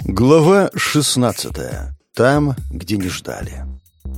Глава 16. Там, где не ждали.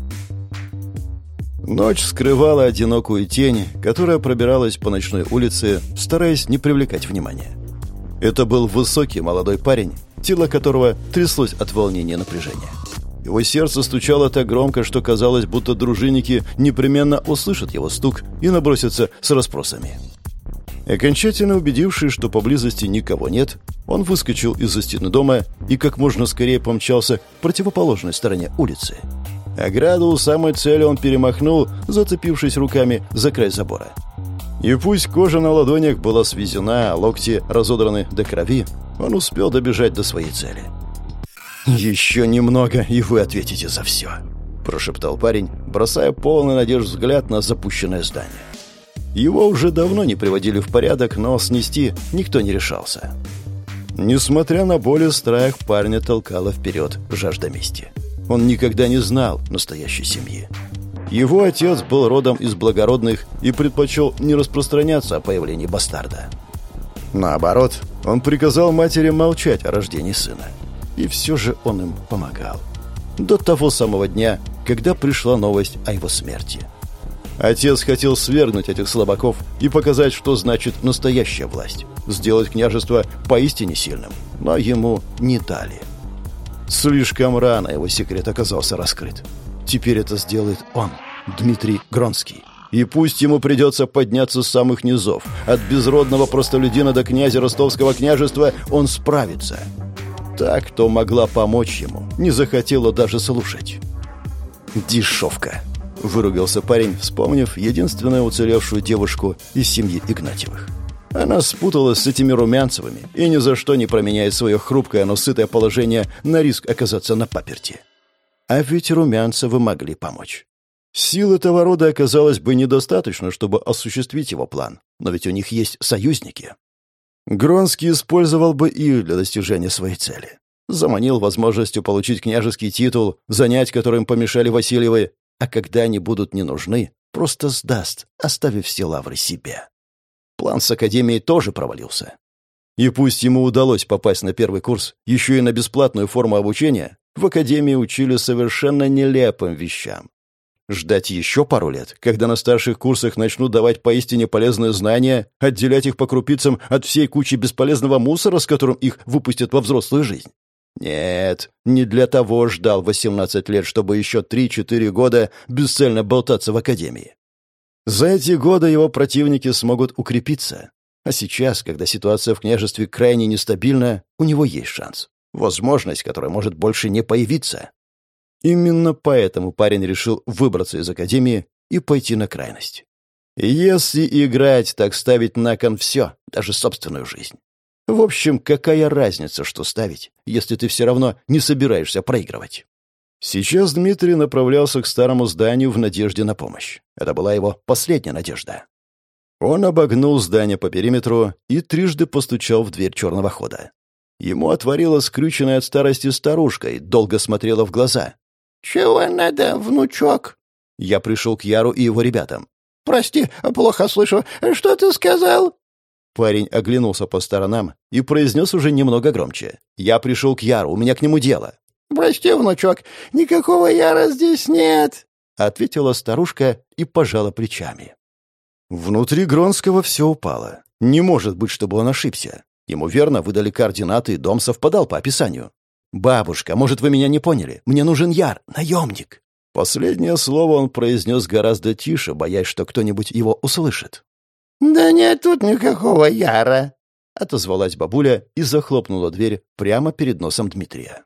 Ночь скрывала одинокую тень, которая пробиралась по ночной улице, стараясь не привлекать внимания. Это был высокий молодой парень, тело которого тряслось от волнения и напряжения. Его сердце стучало так громко, что казалось, будто дружинники непременно услышат его стук и набросятся с расспросами. Окончательно убедившись, что поблизости никого нет, он выскочил из-за стены дома и как можно скорее помчался к противоположной стороне улицы. Ограду у самой цели он перемахнул, зацепившись руками за край забора. И пусть кожа на ладонях была свезена, а локти разодраны до крови, он успел добежать до своей цели. «Еще немного, и вы ответите за все», – прошептал парень, бросая полный надежд взгляд на запущенное здание. Его уже давно не приводили в порядок, но снести никто не решался. Несмотря на боль и страх, парня толкала вперед жажда мести. Он никогда не знал настоящей семьи. Его отец был родом из благородных и предпочел не распространяться о появлении бастарда. Наоборот, он приказал матери молчать о рождении сына. И все же он им помогал. До того самого дня, когда пришла новость о его смерти. Отец хотел свергнуть этих слабаков и показать, что значит настоящая власть. Сделать княжество поистине сильным. Но ему не дали. Слишком рано его секрет оказался раскрыт. Теперь это сделает он, Дмитрий Гронский. И пусть ему придется подняться с самых низов, от безродного простолюдина до князя Ростовского княжества, он справится. Та, кто могла помочь ему, не захотела даже слушать. «Дешевка», — выругался парень, вспомнив единственную уцелевшую девушку из семьи Игнатьевых. Она спуталась с этими Румянцевыми и ни за что не променяет свое хрупкое, но сытое положение на риск оказаться на паперти. А ведь Румянцевы могли помочь. Сил этого рода оказалось бы недостаточно, чтобы осуществить его план, но ведь у них есть союзники. Гронский использовал бы их для достижения своей цели. Заманил возможностью получить княжеский титул, занять которым помешали Васильевы, а когда они будут не нужны, просто сдаст, оставив все лавры себе. План с академией тоже провалился. И пусть ему удалось попасть на первый курс, еще и на бесплатную форму обучения, в академии учили совершенно нелепым вещам. Ждать еще пару лет, когда на старших курсах начнут давать поистине полезные знания, отделять их по крупицам от всей кучи бесполезного мусора, с которым их выпустят во взрослую жизнь. Нет, не для того ждал 18 лет, чтобы еще 3-4 года бесцельно болтаться в академии. За эти годы его противники смогут укрепиться. А сейчас, когда ситуация в княжестве крайне нестабильна, у него есть шанс. Возможность, которая может больше не появиться. Именно поэтому парень решил выбраться из академии и пойти на крайность. Если играть, так ставить на кон все, даже собственную жизнь. В общем, какая разница, что ставить, если ты все равно не собираешься проигрывать? Сейчас Дмитрий направлялся к старому зданию в надежде на помощь. Это была его последняя надежда. Он обогнул здание по периметру и трижды постучал в дверь черного хода. Ему отворила скрюченная от старости старушка и долго смотрела в глаза. «Чего надо, внучок?» Я пришел к Яру и его ребятам. «Прости, плохо слышу. Что ты сказал?» Парень оглянулся по сторонам и произнес уже немного громче. «Я пришел к Яру, у меня к нему дело». «Прости, внучок, никакого Яра здесь нет», — ответила старушка и пожала плечами. Внутри Гронского все упало. Не может быть, чтобы он ошибся. Ему верно выдали координаты, и дом совпадал по описанию. «Бабушка, может, вы меня не поняли? Мне нужен Яр, наемник». Последнее слово он произнес гораздо тише, боясь, что кто-нибудь его услышит. «Да нет тут никакого Яра», — отозвалась бабуля и захлопнула дверь прямо перед носом Дмитрия.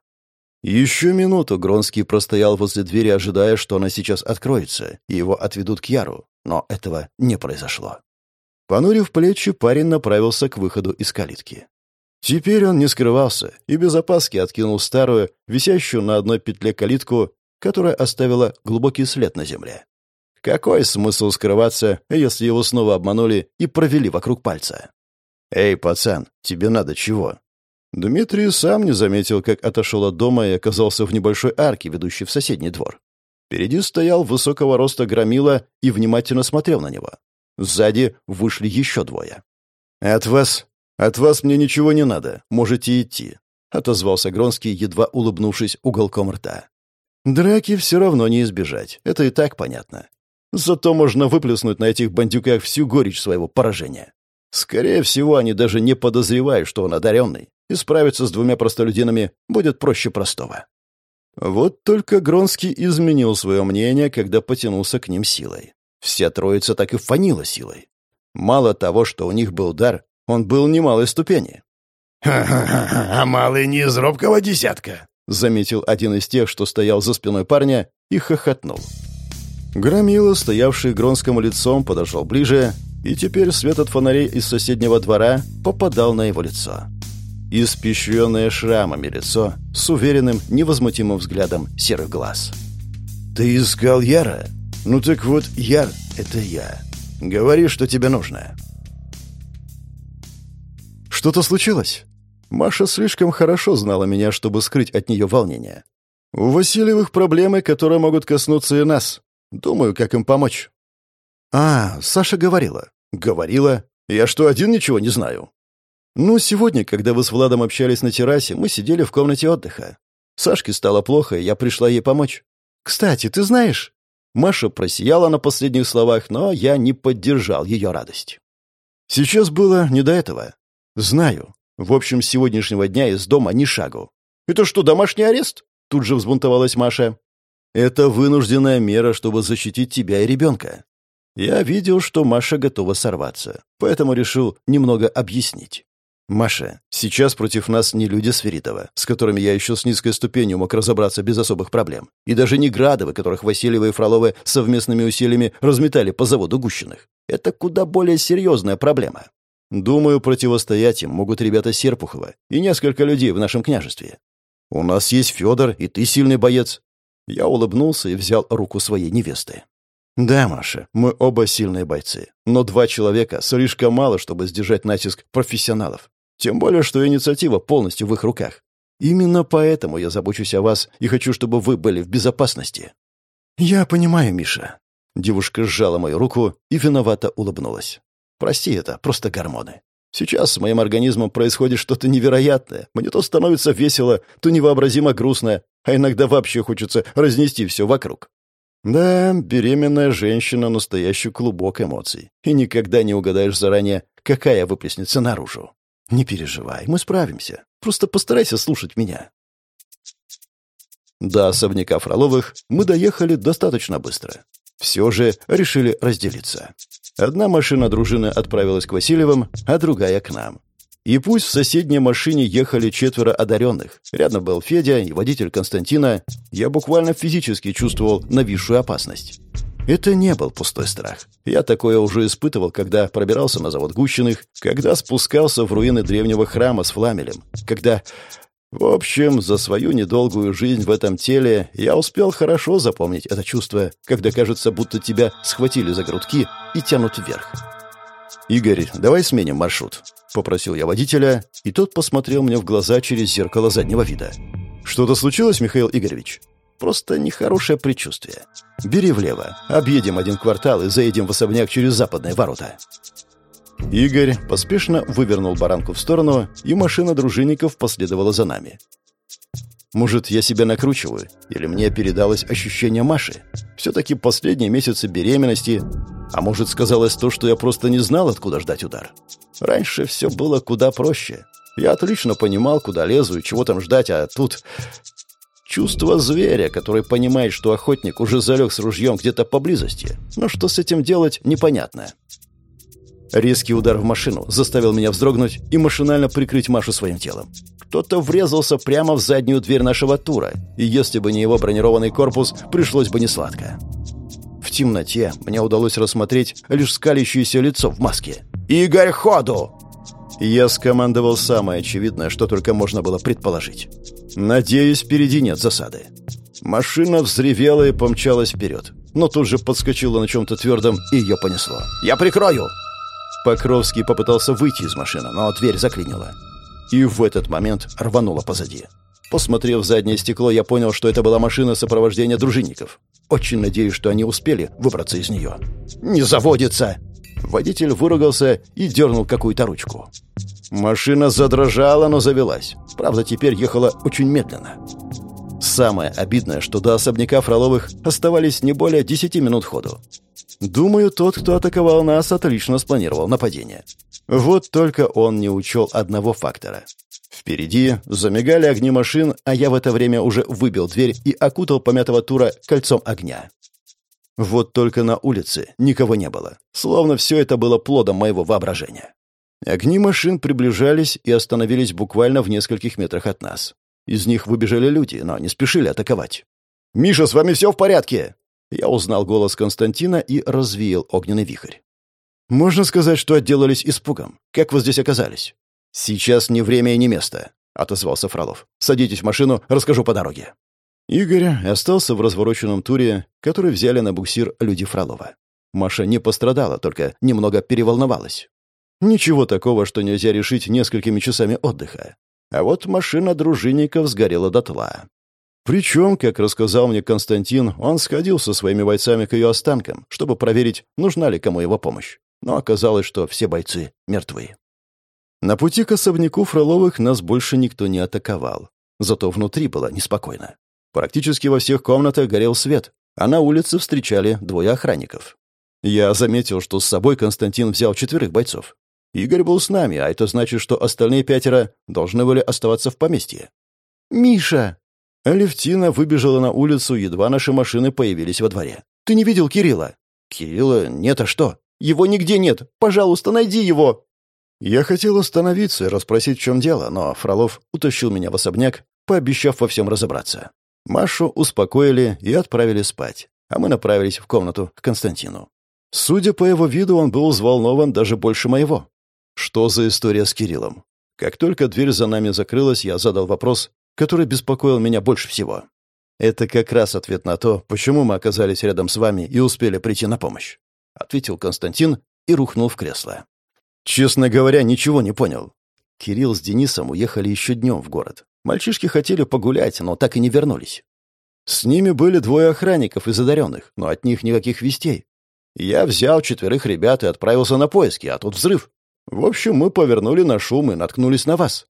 Еще минуту Гронский простоял возле двери, ожидая, что она сейчас откроется, и его отведут к Яру, но этого не произошло. Понурив плечи, парень направился к выходу из калитки. Теперь он не скрывался и без опаски откинул старую, висящую на одной петле калитку, которая оставила глубокий след на земле. Какой смысл скрываться, если его снова обманули и провели вокруг пальца? «Эй, пацан, тебе надо чего?» Дмитрий сам не заметил, как отошел от дома и оказался в небольшой арке, ведущей в соседний двор. Впереди стоял высокого роста громила и внимательно смотрел на него. Сзади вышли еще двое. «От вас мне ничего не надо. Можете идти». — отозвался Гронский, едва улыбнувшись уголком рта. «Драки все равно не избежать, это и так понятно. Зато можно выплеснуть на этих бандюках всю горечь своего поражения. Скорее всего, они даже не подозревают, что он одаренный, и справиться с двумя простолюдинами будет проще простого». Вот только Гронский изменил свое мнение, когда потянулся к ним силой. Вся троица так и фанила силой. Мало того, что у них был дар, он был немалой ступени. «Ха-ха-ха, а малый не из робкого десятка», — заметил один из тех, что стоял за спиной парня, и хохотнул. Громила, стоявший Гронскому лицом, подошел ближе, и теперь свет от фонарей из соседнего двора попадал на его лицо. Испещренное шрамами лицо с уверенным, невозмутимым взглядом серых глаз. «Ты искал Яра? Ну так вот, Яр — это я. Говори, что тебе нужно». «Что-то случилось?» Маша слишком хорошо знала меня, чтобы скрыть от нее волнение. «У Васильевых проблемы, которые могут коснуться и нас. Думаю, как им помочь». Саша говорила. «Говорила? Я что, один ничего не знаю?» «Ну, сегодня, когда вы с Владом общались на террасе, мы сидели в комнате отдыха. Сашке стало плохо, и я пришла ей помочь. Кстати, ты знаешь...» Маша просияла на последних словах, но я не поддержал ее радость. Сейчас было не до этого. «Знаю. В общем, с сегодняшнего дня из дома ни шагу». «Это что, домашний арест?» Тут же взбунтовалась Маша. «Это вынужденная мера, чтобы защитить тебя и ребенка». Я видел, что Маша готова сорваться, поэтому решил немного объяснить. «Маша, сейчас против нас не люди Сферитова, с которыми я еще с низкой ступенью мог разобраться без особых проблем, и даже не Градовы, которых Васильевы и Фроловы совместными усилиями разметали по заводу Гущиных. Это куда более серьезная проблема. Думаю, противостоять им могут ребята Серпухова и несколько людей в нашем княжестве. У нас есть Федор, и ты сильный боец». Я улыбнулся и взял руку своей невесты. «Да, Маша, мы оба сильные бойцы, но 2 человека слишком мало, чтобы сдержать натиск профессионалов. Тем более, что инициатива полностью в их руках. Именно поэтому я забочусь о вас и хочу, чтобы вы были в безопасности». «Я понимаю, Миша». Девушка сжала мою руку и виновато улыбнулась. «Прости, это просто гормоны. Сейчас с моим организмом происходит что-то невероятное. Мне то становится весело, то невообразимо грустно, а иногда вообще хочется разнести все вокруг». Да, беременная женщина — настоящий клубок эмоций. И никогда не угадаешь заранее, какая выплеснется наружу. Не переживай, мы справимся. Просто постарайся слушать меня. До особняка Фроловых мы доехали достаточно быстро. Все же решили разделиться. Одна машина дружины отправилась к Васильевым, а другая к нам. И пусть в соседней машине ехали 4 одаренных, рядом был Федя и водитель Константина, я буквально физически чувствовал нависшую опасность. Это не был пустой страх. Я такое уже испытывал, когда пробирался на завод Гущиных, когда спускался в руины древнего храма с Фламелем, когда... В общем, за свою недолгую жизнь в этом теле я успел хорошо запомнить это чувство, когда кажется, будто тебя схватили за грудки и тянут вверх. «Игорь, давай сменим маршрут», — попросил я водителя, и тот посмотрел мне в глаза через зеркало заднего вида. «Что-то случилось, Михаил Игоревич?» «Просто нехорошее предчувствие. Бери влево, объедем 1 квартал и заедем в особняк через западные ворота». Игорь поспешно вывернул баранку в сторону, и машина дружинников последовала за нами. Может, я себя накручиваю, или мне передалось ощущение Маши? Все-таки последние месяцы беременности... А может, сказалось то, что я просто не знал, откуда ждать удар? Раньше все было куда проще. Я отлично понимал, куда лезу и чего там ждать, а тут... Чувство зверя, который понимает, что охотник уже залег с ружьем где-то поблизости. Но что с этим делать, непонятно. Резкий удар в машину заставил меня вздрогнуть и машинально прикрыть Машу своим телом. Кто-то врезался прямо в заднюю дверь нашего тура, и если бы не его бронированный корпус, пришлось бы несладко. В темноте мне удалось рассмотреть лишь скалящееся лицо в маске. «Игорь, ходу!» Я скомандовал самое очевидное, что только можно было предположить. Надеюсь, впереди нет засады. Машина взревела и помчалась вперед, но тут же подскочила на чем-то твердом, и ее понесло. «Я прикрою!» Покровский попытался выйти из машины, но дверь заклинила. И в этот момент рвануло позади. Посмотрев в заднее стекло, я понял, что это была машина сопровождения дружинников. Очень надеюсь, что они успели выбраться из нее. «Не заводится!» Водитель выругался и дернул какую-то ручку. Машина задрожала, но завелась. Правда, теперь ехала очень медленно. Самое обидное, что до особняка Фроловых оставались не более 10 минут ходу. Думаю, тот, кто атаковал нас, отлично спланировал нападение. Вот только он не учел одного фактора. Впереди замигали огни машин, а я в это время уже выбил дверь и окутал помятого Тура кольцом огня. Вот только на улице никого не было, словно все это было плодом моего воображения. Огни машин приближались и остановились буквально в нескольких метрах от нас. Из них выбежали люди, но не спешили атаковать. «Миша, с вами все в порядке?» Я узнал голос Константина и развеял огненный вихрь. «Можно сказать, что отделались испугом. Как вы здесь оказались?» «Сейчас не время и не место», — отозвался Фролов. «Садитесь в машину, расскажу по дороге». Игорь остался в развороченном Туре, который взяли на буксир люди Фролова. Маша не пострадала, только немного переволновалась. Ничего такого, что нельзя решить несколькими часами отдыха. А вот машина дружинников сгорела дотла. Причем, как рассказал мне Константин, он сходил со своими бойцами к ее останкам, чтобы проверить, нужна ли кому его помощь. Но оказалось, что все бойцы мертвы. На пути к особняку Фроловых нас больше никто не атаковал. Зато внутри было неспокойно. Практически во всех комнатах горел свет, а на улице встречали двое охранников. Я заметил, что с собой Константин взял 4 бойцов. Игорь был с нами, а это значит, что остальные 5 должны были оставаться в поместье. «Миша!» Алевтина выбежала на улицу, едва наши машины появились во дворе. «Ты не видел Кирилла?» «Кирилла? Нет, а что?» «Его нигде нет! Пожалуйста, найди его!» Я хотел остановиться и расспросить, в чем дело, но Фролов утащил меня в особняк, пообещав во всем разобраться. Машу успокоили и отправили спать, а мы направились в комнату к Константину. Судя по его виду, он был взволнован даже больше моего. Что за история с Кириллом? Как только дверь за нами закрылась, я задал вопрос, который беспокоил меня больше всего. «Это как раз ответ на то, почему мы оказались рядом с вами и успели прийти на помощь», — ответил Константин и рухнул в кресло. «Честно говоря, ничего не понял. Кирилл с Денисом уехали еще днем в город. Мальчишки хотели погулять, но так и не вернулись. С ними были 2 охранников из одаренных, но от них никаких вестей. Я взял 4 ребят и отправился на поиски, а тут взрыв. В общем, мы повернули на шум и наткнулись на вас».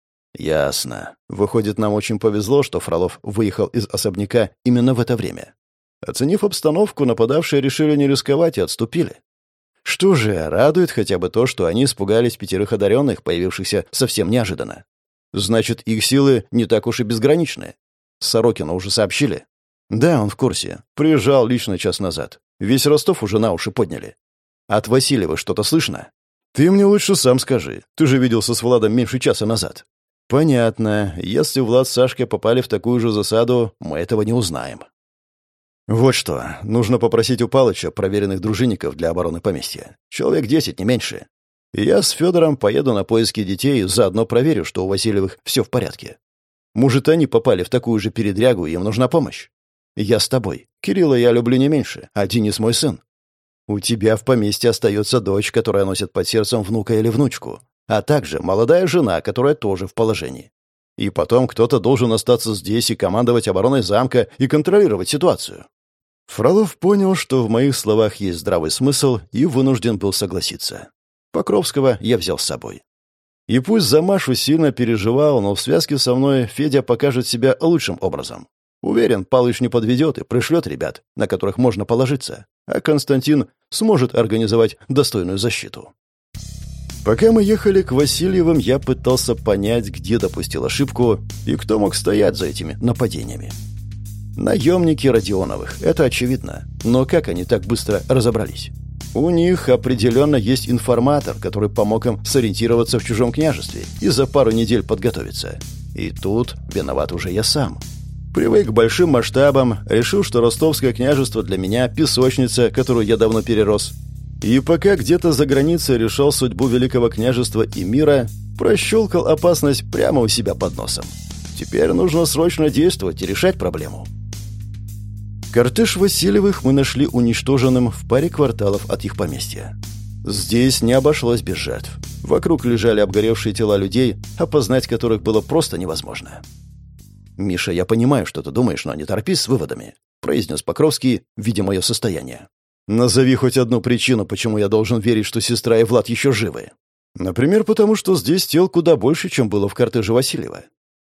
«Ясно. Выходит, нам очень повезло, что Фролов выехал из особняка именно в это время. Оценив обстановку, нападавшие решили не рисковать и отступили. Что же, радует хотя бы то, что они испугались 5 одаренных, появившихся совсем неожиданно. Значит, их силы не так уж и безграничны. Сорокину уже сообщили?» «Да, он в курсе. Приезжал лично час назад. Весь Ростов уже на уши подняли. От Васильева что-то слышно?» «Ты мне лучше сам скажи. Ты же виделся с Владом меньше часа назад». «Понятно. Если Влад с Сашкой попали в такую же засаду, мы этого не узнаем». «Вот что. Нужно попросить у Палыча проверенных дружинников для обороны поместья. Человек 10, не меньше. Я с Федором поеду на поиски детей и заодно проверю, что у Васильевых все в порядке. Может, они попали в такую же передрягу, и им нужна помощь. Я с тобой. Кирилла я люблю не меньше, а Денис мой сын. У тебя в поместье остается дочь, которая носит под сердцем внука или внучку, а также молодая жена, которая тоже в положении. И потом кто-то должен остаться здесь и командовать обороной замка и контролировать ситуацию». Фролов понял, что в моих словах есть здравый смысл, и вынужден был согласиться. Покровского я взял с собой. И пусть за Машу сильно переживал, но в связке со мной Федя покажет себя лучшим образом. Уверен, Палыч не подведет и пришлет ребят, на которых можно положиться, а Константин сможет организовать достойную защиту. Пока мы ехали к Васильевым, я пытался понять, где допустил ошибку и кто мог стоять за этими нападениями. Наемники Родионовых, это очевидно, но как они так быстро разобрались? У них определенно есть информатор, который помог им сориентироваться в чужом княжестве и за пару недель подготовиться. И тут виноват уже я сам. Привык к большим масштабам, решил, что ростовское княжество для меня песочница, которую я давно перерос. И пока где-то за границей решал судьбу великого княжества и мира, прощелкал опасность прямо у себя под носом. Теперь нужно срочно действовать и решать проблему. Кортеж Васильевых мы нашли уничтоженным в паре кварталов от их поместья. Здесь не обошлось без жертв. Вокруг лежали обгоревшие тела людей, опознать которых было просто невозможно. «Миша, я понимаю, что ты думаешь, но не торопись с выводами», — произнес Покровский, видя мое состояние. «Назови хоть одну причину, почему я должен верить, что сестра и Влад еще живы». Например, потому что здесь тел куда больше, чем было в кортеже Васильева.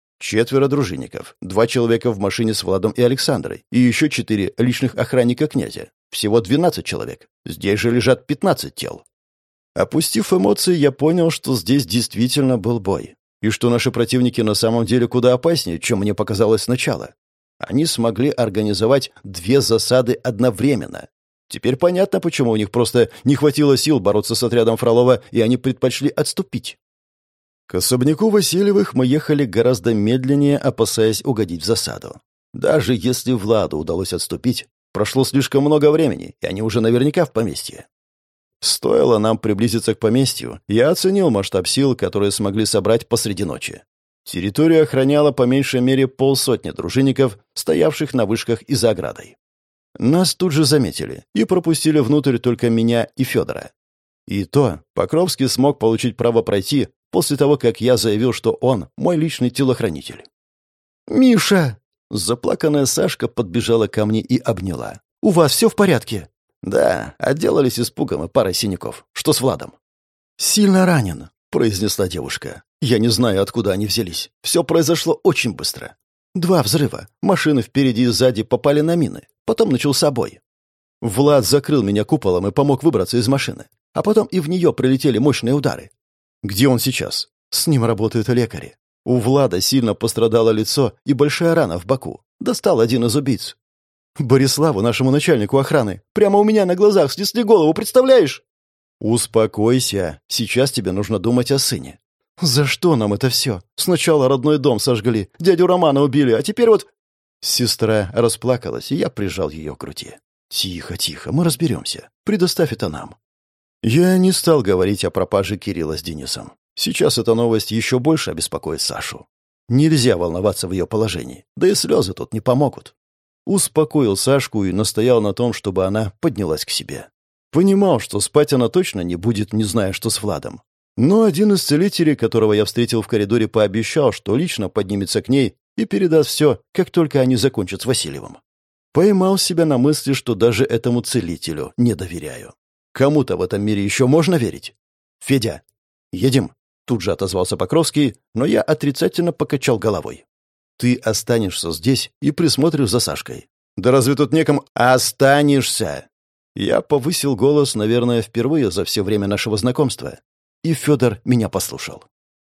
4 дружинников, 2 человека в машине с Владом и Александрой, и еще 4 личных охранника князя. Всего 12 человек. Здесь же лежат 15 тел. Опустив эмоции, я понял, что здесь действительно был бой. И что наши противники на самом деле куда опаснее, чем мне показалось сначала. Они смогли организовать 2 засады одновременно. Теперь понятно, почему у них просто не хватило сил бороться с отрядом Фролова, и они предпочли отступить. К особняку Васильевых мы ехали гораздо медленнее, опасаясь угодить в засаду. Даже если Владу удалось отступить, прошло слишком много времени, и они уже наверняка в поместье. Стоило нам приблизиться к поместью, я оценил масштаб сил, которые смогли собрать посреди ночи. Территорию охраняла по меньшей мере 50 дружинников, стоявших на вышках и за оградой. Нас тут же заметили и пропустили внутрь только меня и Федора. И то Покровский смог получить право пройти после того, как я заявил, что он мой личный телохранитель. «Миша!» Заплаканная Сашка подбежала ко мне и обняла. «У вас все в порядке?» «Да, отделались испугом и парой синяков. Что с Владом?» «Сильно ранен», — произнесла девушка. «Я не знаю, откуда они взялись. Все произошло очень быстро. 2 взрыва. Машины впереди и сзади попали на мины. Потом начался бой. Влад закрыл меня куполом и помог выбраться из машины. А потом и в нее прилетели мощные удары. Где он сейчас? С ним работают лекари. У Влада сильно пострадало лицо и большая рана в боку. Достал один из убийц. Бориславу, нашему начальнику охраны, прямо у меня на глазах снесли голову, представляешь?» «Успокойся. Сейчас тебе нужно думать о сыне». «За что нам это все? Сначала родной дом сожгли, дядю Романа убили, а теперь вот...» Сестра расплакалась, и я прижал ее к груди. «Тихо, тихо, мы разберемся. Предоставь это нам». Я не стал говорить о пропаже Кирилла с Денисом. Сейчас эта новость еще больше обеспокоит Сашу. Нельзя волноваться в ее положении, да и слезы тут не помогут. Успокоил Сашку и настоял на том, чтобы она поднялась к себе. Понимал, что спать она точно не будет, не зная, что с Владом. Но один из целителей, которого я встретил в коридоре, пообещал, что лично поднимется к ней и передаст все, как только они закончат с Васильевым. Поймал себя на мысли, что даже этому целителю не доверяю. Кому-то в этом мире еще можно верить? «Федя, едем?» Тут же отозвался Покровский, но я отрицательно покачал головой. «Ты останешься здесь и присмотришь за Сашкой». «Да разве тут некому...» «Останешься!» Я повысил голос, наверное, впервые за все время нашего знакомства. И Федор меня послушал.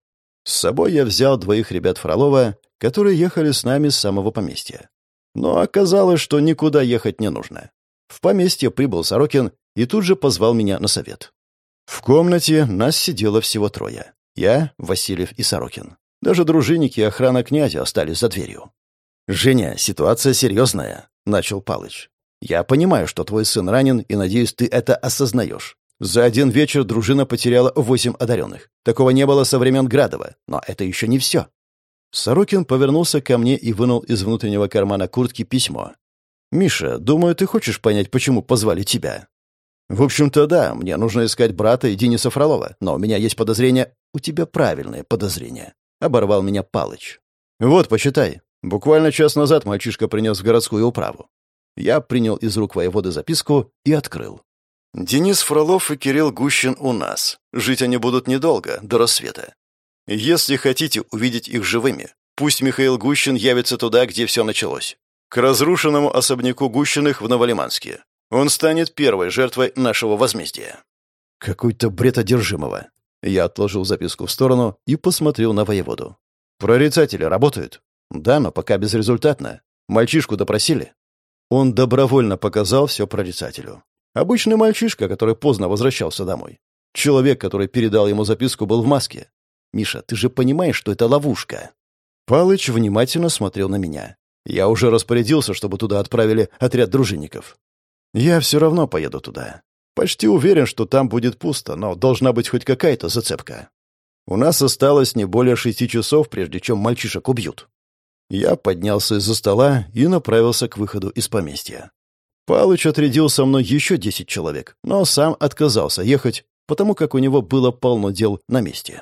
С собой я взял 2 ребят Фролова, которые ехали с нами с самого поместья. Но оказалось, что никуда ехать не нужно. В поместье прибыл Сорокин и тут же позвал меня на совет. В комнате нас сидело всего 3. Я, Васильев и Сорокин. Даже дружинники и охрана князя остались за дверью. «Женя, ситуация серьезная», — начал Палыч. «Я понимаю, что твой сын ранен, и, надеюсь, ты это осознаешь. За один вечер дружина потеряла 8 одаренных. Такого не было со времен Градова, но это еще не все». Сорокин повернулся ко мне и вынул из внутреннего кармана куртки письмо. «Миша, думаю, ты хочешь понять, почему позвали тебя?» «В общем-то, да, мне нужно искать брата и Дениса Фролова, но у меня есть подозрение...» «У тебя правильное подозрение», — оборвал меня Палыч. «Вот, почитай. Буквально час назад мальчишка принес в городскую управу». Я принял из рук воеводы записку и открыл. «Денис Фролов и Кирилл Гущин у нас. Жить они будут недолго, до рассвета. Если хотите увидеть их живыми, пусть Михаил Гущин явится туда, где все началось. К разрушенному особняку Гущиных в Новолиманске. Он станет первой жертвой нашего возмездия». Какой-то бред одержимого. Я отложил записку в сторону и посмотрел на воеводу. «Прорицатели работают?» «Да, но пока безрезультатно. Мальчишку допросили?» Он добровольно показал все прорицателю. Обычный мальчишка, который поздно возвращался домой. Человек, который передал ему записку, был в маске. «Миша, ты же понимаешь, что это ловушка?» Палыч внимательно смотрел на меня. Я уже распорядился, чтобы туда отправили отряд дружинников. «Я все равно поеду туда. Почти уверен, что там будет пусто, но должна быть хоть какая-то зацепка. У нас осталось не более 6 часов, прежде чем мальчишек убьют». Я поднялся из-за стола и направился к выходу из поместья. Палыч отрядил со мной еще 10 человек, но сам отказался ехать, потому как у него было полно дел на месте.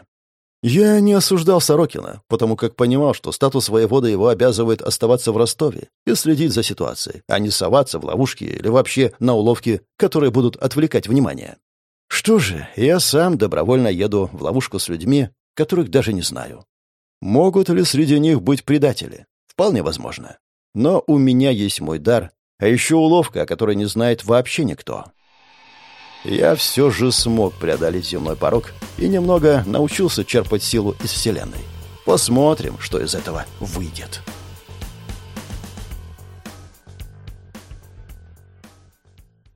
Я не осуждал Сорокина, потому как понимал, что статус воевода его обязывает оставаться в Ростове и следить за ситуацией, а не соваться в ловушки или вообще на уловки, которые будут отвлекать внимание. Что же, я сам добровольно еду в ловушку с людьми, которых даже не знаю. Могут ли среди них быть предатели? Вполне возможно. Но у меня есть мой дар, а еще уловка, о которой не знает вообще никто. Я все же смог преодолеть земной порог и немного научился черпать силу из Вселенной. Посмотрим, что из этого выйдет.